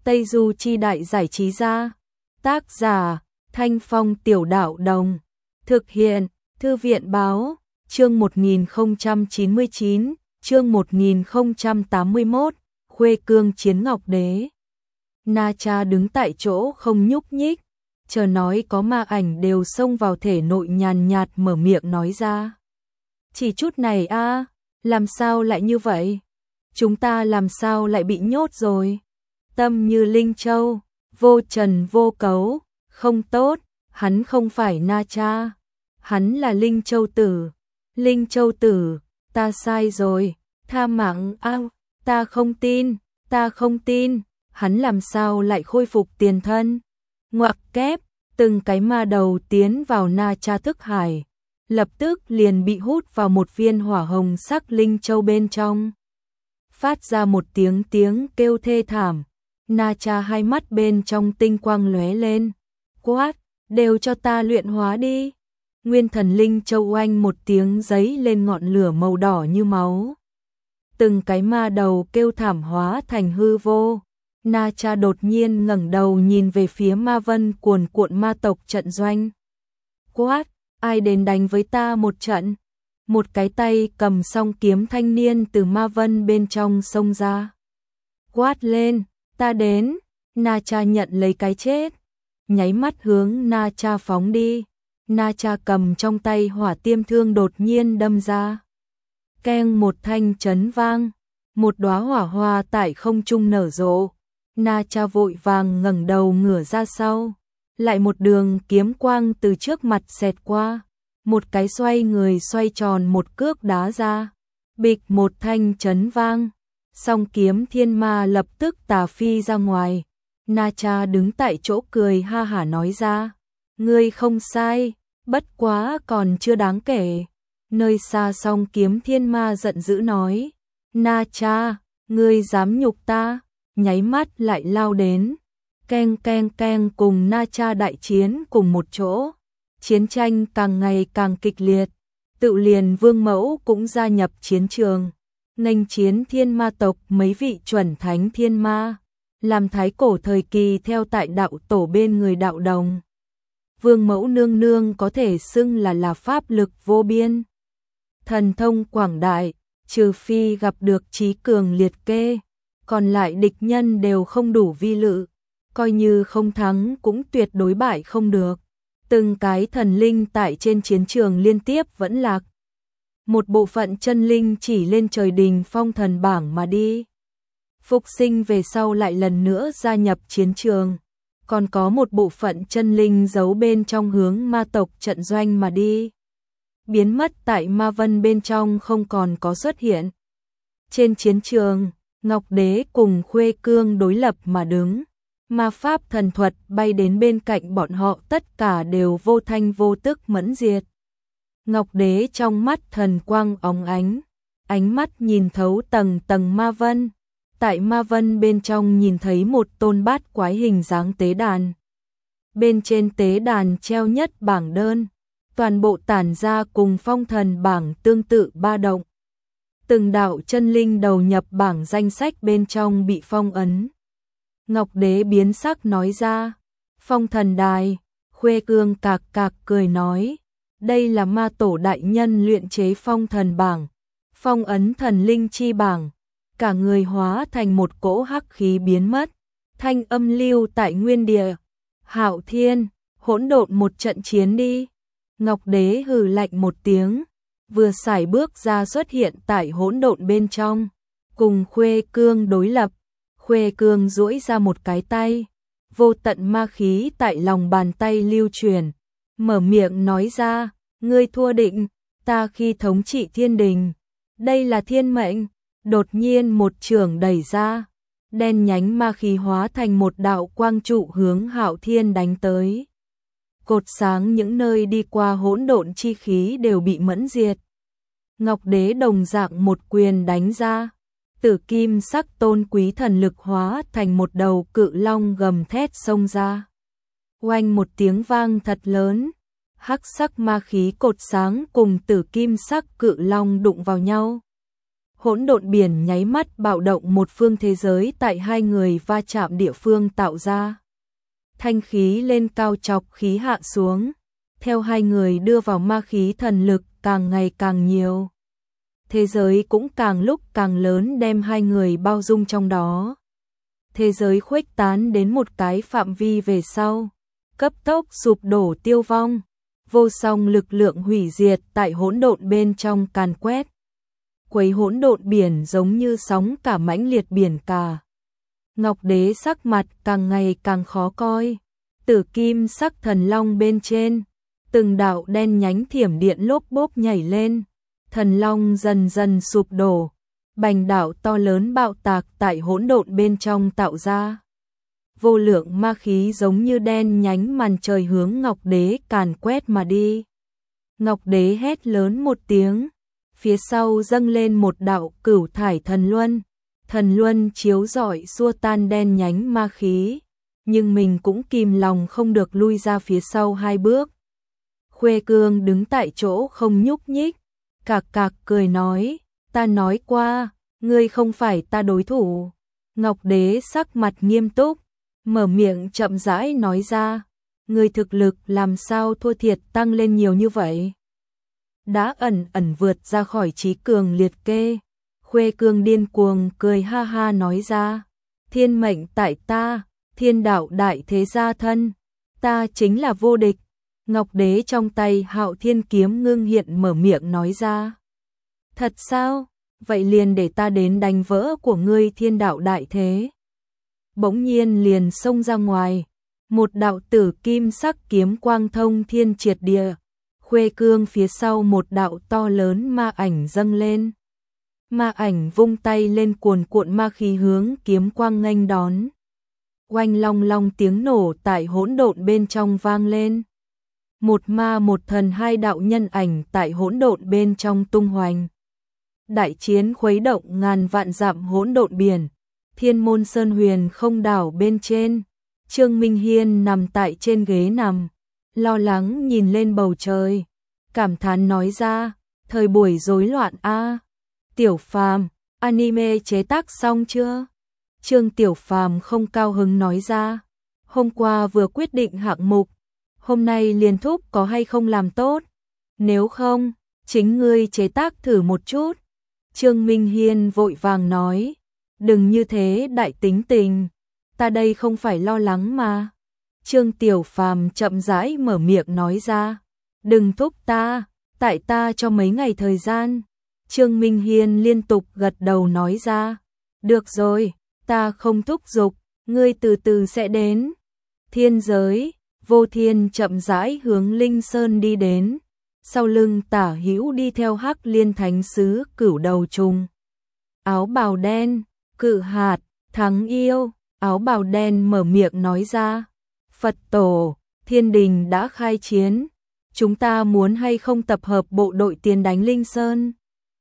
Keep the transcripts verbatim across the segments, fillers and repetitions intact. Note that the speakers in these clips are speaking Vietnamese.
Tây Du Chi Đại Giải Trí Gia. Tác giả Thanh Phong Tiểu Đạo Đồng. Thực hiện Thư viện Báo. Chương một nghìn không trăm chín mươi chín, chương một nghìn không trăm tám mươi mốt, Khuê Cương chiến Ngọc Đế. Na Cha đứng tại chỗ không nhúc nhích, chờ nói có ma ảnh đều xông vào thể nội, nhàn nhạt mở miệng nói ra. Chỉ chút này a, làm sao lại như vậy? Chúng ta làm sao lại bị nhốt rồi? Tâm như Linh Châu, vô trần vô cấu, không tốt, hắn không phải Na Cha, hắn là Linh Châu Tử. Linh Châu Tử, ta sai rồi, tha mạng a, ta không tin, ta không tin, hắn làm sao lại khôi phục tiền thân? Ngoặc kép, từng cái ma đầu tiến vào Na Cha thức hải, lập tức liền bị hút vào một viên hỏa hồng sắc linh châu bên trong. Phát ra một tiếng tiếng kêu thê thảm, Na Cha hai mắt bên trong tinh quang lóe lên, quát, đều cho ta luyện hóa đi. Nguyên thần linh châu oanh một tiếng giấy lên ngọn lửa màu đỏ như máu. Từng cái ma đầu kêu thảm hóa thành hư vô. Na Cha đột nhiên ngẩng đầu nhìn về phía ma vân cuồn cuộn ma tộc trận doanh. Quát, ai đến đánh với ta một trận? Một cái tay cầm song kiếm thanh niên từ ma vân bên trong xông ra. Quát lên, ta đến. Na Cha nhận lấy cái chết, nháy mắt hướng Na Cha phóng đi. Na Cha cầm trong tay hỏa tiêm thương đột nhiên đâm ra. Keng một thanh chấn vang, một đóa hỏa hoa tại không trung nở rộ. Na Cha vội vàng ngẩng đầu ngửa ra sau, lại một đường kiếm quang từ trước mặt xẹt qua, một cái xoay người xoay tròn một cước đá ra, bịch một thanh chấn vang, song kiếm thiên ma lập tức tà phi ra ngoài. Na Cha đứng tại chỗ cười ha hả nói ra, ngươi không sai, bất quá còn chưa đáng kể. Nơi xa song kiếm thiên ma giận dữ nói, Na Cha, ngươi dám nhục ta? Nháy mắt lại lao đến, keng keng keng cùng Na Cha đại chiến cùng một chỗ. Chiến tranh càng ngày càng kịch liệt, tự liền Vương Mẫu cũng gia nhập chiến trường, nghênh chiến thiên ma tộc mấy vị chuẩn thánh thiên ma, làm thái cổ thời kỳ theo tại đạo tổ bên người đạo đồng. Vương Mẫu nương nương có thể xưng là là pháp lực vô biên, thần thông quảng đại, trừ phi gặp được trí cường liệt kê, còn lại địch nhân đều không đủ vi lự, coi như không thắng cũng tuyệt đối bại không được. Từng cái thần linh tại trên chiến trường liên tiếp vẫn lạc. Một bộ phận chân linh chỉ lên trời đình phong thần bảng mà đi, phục sinh về sau lại lần nữa gia nhập chiến trường. Còn có một bộ phận chân linh giấu bên trong hướng ma tộc trận doanh mà đi, biến mất tại ma vân bên trong không còn có xuất hiện. Trên chiến trường, Ngọc Đế cùng Khuê Cương đối lập mà đứng, ma pháp thần thuật bay đến bên cạnh bọn họ tất cả đều vô thanh vô tức mẫn diệt. Ngọc Đế trong mắt thần quang óng ánh, ánh mắt nhìn thấu tầng tầng ma vân. Tại ma vân bên trong nhìn thấy một tôn bát quái hình dáng tế đàn. Bên trên tế đàn treo nhất bảng đơn, toàn bộ tản ra cùng phong thần bảng tương tự ba động. Từng đạo chân linh đầu nhập bảng danh sách bên trong bị phong ấn. Ngọc Đế biến sắc nói ra, phong thần đài. Khuê Cương cạc cạc cười nói, đây là ma tổ đại nhân luyện chế phong thần bảng, phong ấn thần linh chi bảng. Cả người hóa thành một cỗ hắc khí biến mất, thanh âm lưu tại nguyên địa. Hạo Thiên, hỗn độn một trận chiến đi. Ngọc Đế hừ lạnh một tiếng, vừa sải bước ra xuất hiện tại hỗn độn bên trong, cùng Khuê Cương đối lập. Khuê Cương duỗi ra một cái tay, vô tận ma khí tại lòng bàn tay lưu truyền, mở miệng nói ra, ngươi thua định, ta khi thống trị thiên đình, đây là thiên mệnh. Đột nhiên một chưởng đẩy ra, đen nhánh ma khí hóa thành một đạo quang trụ hướng Hạo Thiên đánh tới. Cột sáng những nơi đi qua hỗn độn chi khí đều bị mẫn diệt. Ngọc Đế đồng dạng một quyền đánh ra, tử kim sắc tôn quý thần lực hóa thành một đầu cự long gầm thét xông ra. Oanh một tiếng vang thật lớn, hắc sắc ma khí cột sáng cùng tử kim sắc cự long đụng vào nhau. Hỗn độn biển nháy mắt bạo động một phương thế giới tại hai người va chạm địa phương tạo ra. Thanh khí lên cao chọc khí hạ xuống, theo hai người đưa vào ma khí thần lực càng ngày càng nhiều. Thế giới cũng càng lúc càng lớn đem hai người bao dung trong đó. Thế giới khuếch tán đến một cái phạm vi về sau, cấp tốc sụp đổ tiêu vong, vô song lực lượng hủy diệt tại hỗn độn bên trong càn quét. Quấy hỗn độn biển giống như sóng cả mãnh liệt biển cả. Ngọc Đế sắc mặt càng ngày càng khó coi, tử kim sắc thần long bên trên, từng đạo đen nhánh thiểm điện lốp bốp nhảy lên, thần long dần dần sụp đổ, bành đảo to lớn bạo tạc tại hỗn độn bên trong tạo ra. Vô lượng ma khí giống như đen nhánh màn trời hướng Ngọc Đế càn quét mà đi. Ngọc Đế hét lớn một tiếng, phía sau dâng lên một đạo cửu thải thần luân, thần luân chiếu rọi xua tan đen nhánh ma khí, nhưng mình cũng kìm lòng không được lui ra phía sau hai bước. Khuê Cương đứng tại chỗ không nhúc nhích, cạc cạc cười nói, ta nói qua, ngươi không phải ta đối thủ. Ngọc Đế sắc mặt nghiêm túc, mở miệng chậm rãi nói ra, ngươi thực lực làm sao thua thiệt tăng lên nhiều như vậy? Đã ẩn ẩn vượt ra khỏi trí cường liệt kê. Khuê Cương điên cuồng cười ha ha nói ra, thiên mệnh tại ta, thiên đạo đại thế gia thân, ta chính là vô địch. Ngọc Đế trong tay Hạo Thiên kiếm ngưng hiện mở miệng nói ra, thật sao? Vậy liền để ta đến đánh vỡ của ngươi thiên đạo đại thế. Bỗng nhiên liền xông ra ngoài, một đạo tử kim sắc kiếm quang thông thiên triệt địa. Khuê Cương phía sau một đạo to lớn ma ảnh dâng lên. Ma ảnh vung tay lên cuồn cuộn ma khí hướng kiếm quang nghênh đón. Oanh long long tiếng nổ tại hỗn độn bên trong vang lên. Một ma một thần hai đạo nhân ảnh tại hỗn độn bên trong tung hoành. Đại chiến khuấy động ngàn vạn dặm hỗn độn biển. Thiên Môn Sơn Huyền không đảo bên trên, Trương Minh Hiên nằm tại trên ghế nằm, lo lắng nhìn lên bầu trời, cảm thán nói ra, thời buổi rối loạn a. Tiểu Phàm, anime chế tác xong chưa? Trương Tiểu Phàm không cao hứng nói ra, hôm qua vừa quyết định hạng mục, hôm nay liền thúc có hay không làm tốt, nếu không, chính ngươi chế tác thử một chút. Trương Minh Hiên vội vàng nói, đừng như thế đại tính tình, ta đây không phải lo lắng mà. Trương Tiểu Phàm chậm rãi mở miệng nói ra, đừng thúc ta, tại ta cho mấy ngày thời gian. Trương Minh Hiên liên tục gật đầu nói ra, được rồi, ta không thúc giục, ngươi từ từ sẽ đến. Thiên giới, Vô Thiên chậm rãi hướng Linh Sơn đi đến, sau lưng Tả Hữu đi theo Hắc Liên Thánh Sứ Cửu Đầu Trùng. Áo bào đen, Cự Hạt, Thắng Yêu, áo bào đen mở miệng nói ra, Phật tổ, thiên đình đã khai chiến, chúng ta muốn hay không tập hợp bộ đội tiến đánh Linh Sơn?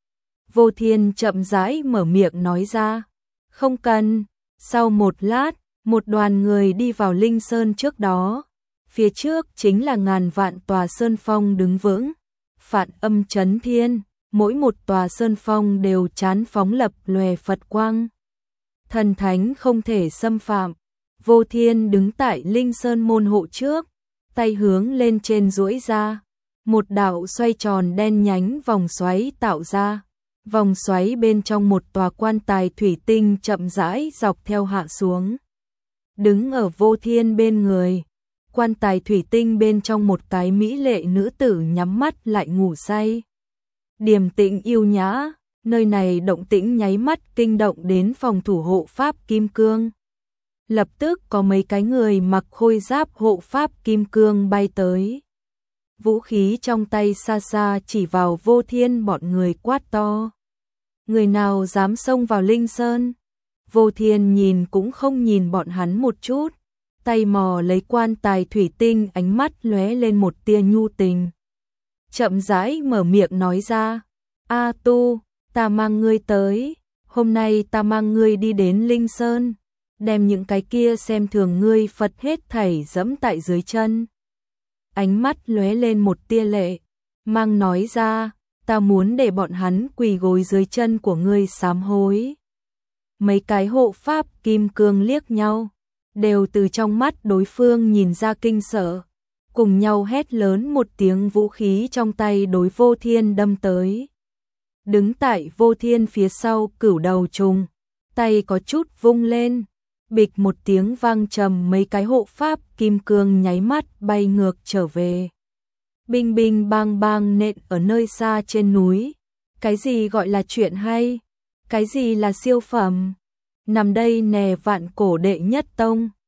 Vô Thiên chậm rãi mở miệng nói ra, không cần. Sau một lát, một đoàn người đi vào Linh Sơn trước đó, phía trước chính là ngàn vạn tòa sơn phong đứng vững, phản âm chấn thiên, mỗi một tòa sơn phong đều chán phóng lập lòe Phật quang. Thần thánh không thể xâm phạm. Vô Thiên đứng tại Linh Sơn môn hộ trước, tay hướng lên trên duỗi ra, một đạo xoay tròn đen nhánh vòng xoáy tạo ra, vòng xoáy bên trong một tòa quan tài thủy tinh chậm rãi dọc theo hạ xuống. Đứng ở Vô Thiên bên người, quan tài thủy tinh bên trong một cái mỹ lệ nữ tử nhắm mắt lại ngủ say. Điềm tĩnh yêu nhã, nơi này động tĩnh nháy mắt kinh động đến phòng thủ hộ pháp Kim Cương. Lập tức có mấy cái người mặc khôi giáp hộ pháp Kim Cương bay tới. Vũ khí trong tay xa xa chỉ vào Vô Thiên, bọn người quát to, người nào dám xông vào Linh Sơn? Vô Thiên nhìn cũng không nhìn bọn hắn một chút, tay mò lấy quan tài thủy tinh, ánh mắt lóe lên một tia nhu tình. Chậm rãi mở miệng nói ra, A Tu, ta mang ngươi tới, hôm nay ta mang ngươi đi đến Linh Sơn, đem những cái kia xem thường ngươi Phật hết thảy dẫm tại dưới chân. Ánh mắt lóe lên một tia lệ, mang nói ra, ta muốn để bọn hắn quỳ gối dưới chân của ngươi sám hối. Mấy cái hộ pháp kim cương liếc nhau, đều từ trong mắt đối phương nhìn ra kinh sợ, cùng nhau hét lớn một tiếng, vũ khí trong tay đối Vô Thiên đâm tới. Đứng tại Vô Thiên phía sau Cửu Đầu Trùng, tay có chút vung lên, bịch một tiếng vang trầm, mấy cái hộ pháp kim cương nháy mắt bay ngược trở về. Binh binh bang bang nện ở nơi xa trên núi. Cái gì gọi là chuyện hay? Cái gì là siêu phẩm? Nằm đây nè, vạn cổ đệ nhất tông.